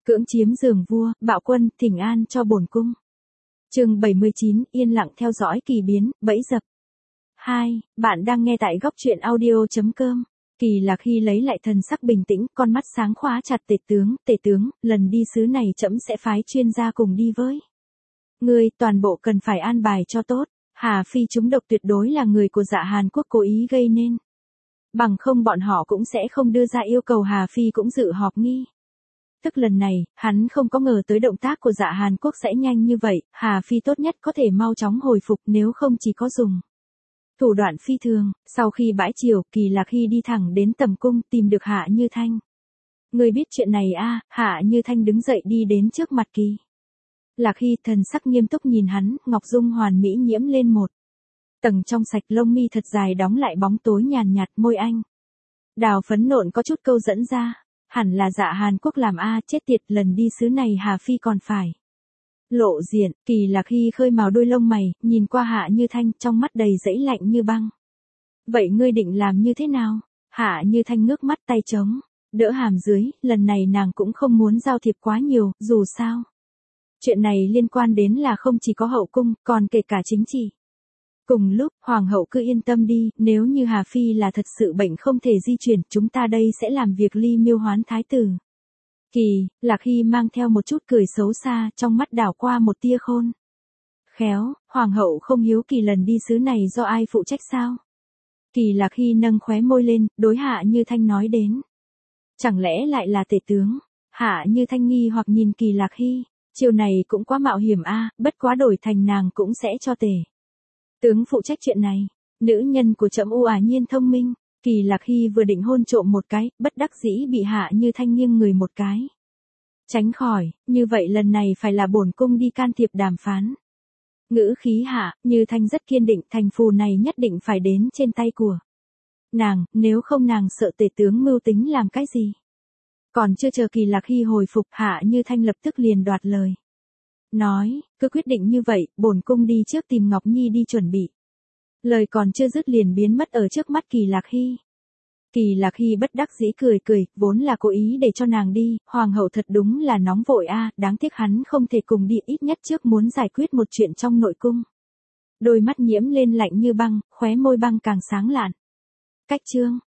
Cưỡng chiếm giường vua, bạo quân, thỉnh an cho bổn cung. Chương 79, yên lặng theo dõi kỳ biến, bẫy dập. 2. Bạn đang nghe tại góc truyện audio.com. Kỳ là khi lấy lại thần sắc bình tĩnh, con mắt sáng khóa chặt tể tướng, lần đi xứ này trẫm sẽ phái chuyên gia cùng đi với. Ngươi, toàn bộ cần phải an bài cho tốt, Hà Phi chúng độc tuyệt đối là người của Dạ Hàn Quốc cố ý gây nên. Bằng không bọn họ cũng sẽ không đưa ra yêu cầu Hà Phi cũng dự họp nghi. Tức lần này, hắn không có ngờ tới động tác của Dạ Hàn Quốc sẽ nhanh như vậy, Hà Phi tốt nhất có thể mau chóng hồi phục nếu không chỉ có dùng thủ đoạn phi thường. Sau khi bãi triều, Kỳ Lạc Hy đi thẳng đến tầm cung tìm được Hạ Như Thanh. Người biết chuyện này a? Hạ Như Thanh đứng dậy đi đến trước mặt Kỳ Lạc Hy, thần sắc nghiêm túc nhìn hắn, ngọc dung hoàn mỹ nhiễm lên một tầng trong sạch, lông mi thật dài đóng lại bóng tối nhàn nhạt, môi anh đào phấn nộn có chút câu dẫn ra. Hẳn là Dạ Hàn Quốc làm a, chết tiệt, lần đi xứ này Hà Phi còn phải lộ diện. Kỳ Lạc Hy khơi màu đôi lông mày, nhìn qua Hạ Như Thanh, trong mắt đầy dẫy lạnh như băng. Vậy ngươi định làm như thế nào? Hạ Như Thanh ngước mắt, tay trống đỡ hàm dưới, lần này nàng cũng không muốn giao thiệp quá nhiều, dù sao chuyện này liên quan đến là không chỉ có hậu cung, còn kể cả chính trị. Cùng lúc, hoàng hậu cứ yên tâm đi, nếu như Hà Phi là thật sự bệnh không thể di chuyển, chúng ta đây sẽ làm việc ly miêu hoán thái tử. Kỳ Lạc Hy mang theo một chút cười xấu xa, trong mắt đảo qua một tia khôn khéo. Hoàng hậu không hiếu kỳ lần đi xứ này do ai phụ trách sao? Kỳ Lạc Hy nâng khóe môi lên, đối Hạ Như Thanh nói đến. Chẳng lẽ lại là tể tướng? Hạ Như Thanh nghi hoặc nhìn Kỳ Lạc Hy, chiều này cũng quá mạo hiểm a, bất quá đổi thành nàng cũng sẽ cho tể tướng phụ trách chuyện này. Nữ nhân của trẫm nhiên thông minh. Kỳ Lạc Hy vừa định hôn trộm một cái, bất đắc dĩ bị Hạ Như Thanh nghiêng người một cái tránh khỏi. Như vậy lần này phải là bổn cung đi can thiệp đàm phán. Ngữ khí Hạ Như Thanh rất kiên định, thành phù này nhất định phải đến trên tay của nàng, nếu không nàng sợ tể tướng mưu tính làm cái gì. Còn chưa chờ Kỳ Lạc Hy hồi phục, Hạ Như Thanh lập tức liền đoạt lời. Nói, cứ quyết định như vậy, bổn cung đi trước tìm Ngọc Nhi đi chuẩn bị. Lời còn chưa dứt liền biến mất ở trước mắt Kỳ Lạc Hy. Kỳ Lạc Hy bất đắc dĩ cười, vốn là cố ý để cho nàng đi, hoàng hậu thật đúng là nóng vội a, đáng tiếc hắn không thể cùng đi, ít nhất trước muốn giải quyết một chuyện trong nội cung. Đôi mắt nhiễm lên lạnh như băng, khóe môi băng càng sáng lạn. Cách chương